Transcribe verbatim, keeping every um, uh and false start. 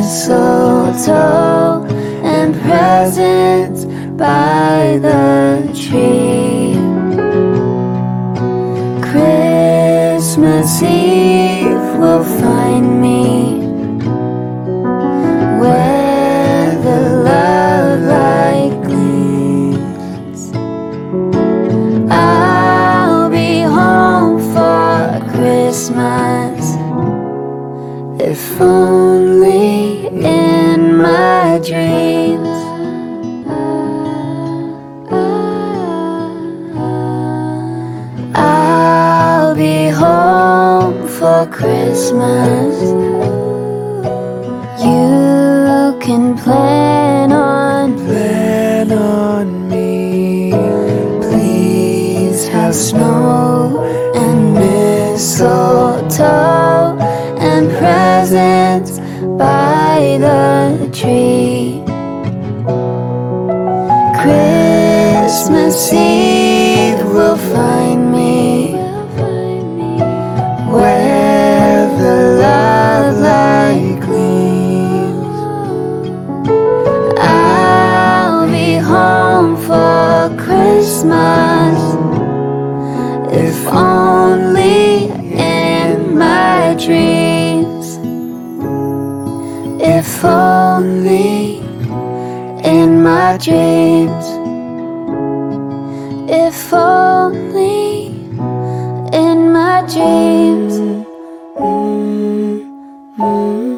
mistletoe and presents by the tree. Christmas Eve will find me where the love light gleams. I'll be home for Christmas, if only in my dreams. I'll be home for Christmas. You can plan on Plan on me. Please have snow and mistletoe and presents by the tree. Christmas Eve will find me where the love light gleams. I'll be home for Christmas, if only in my dreams. If only in my dreams. If only in my dreams. Mm, mm.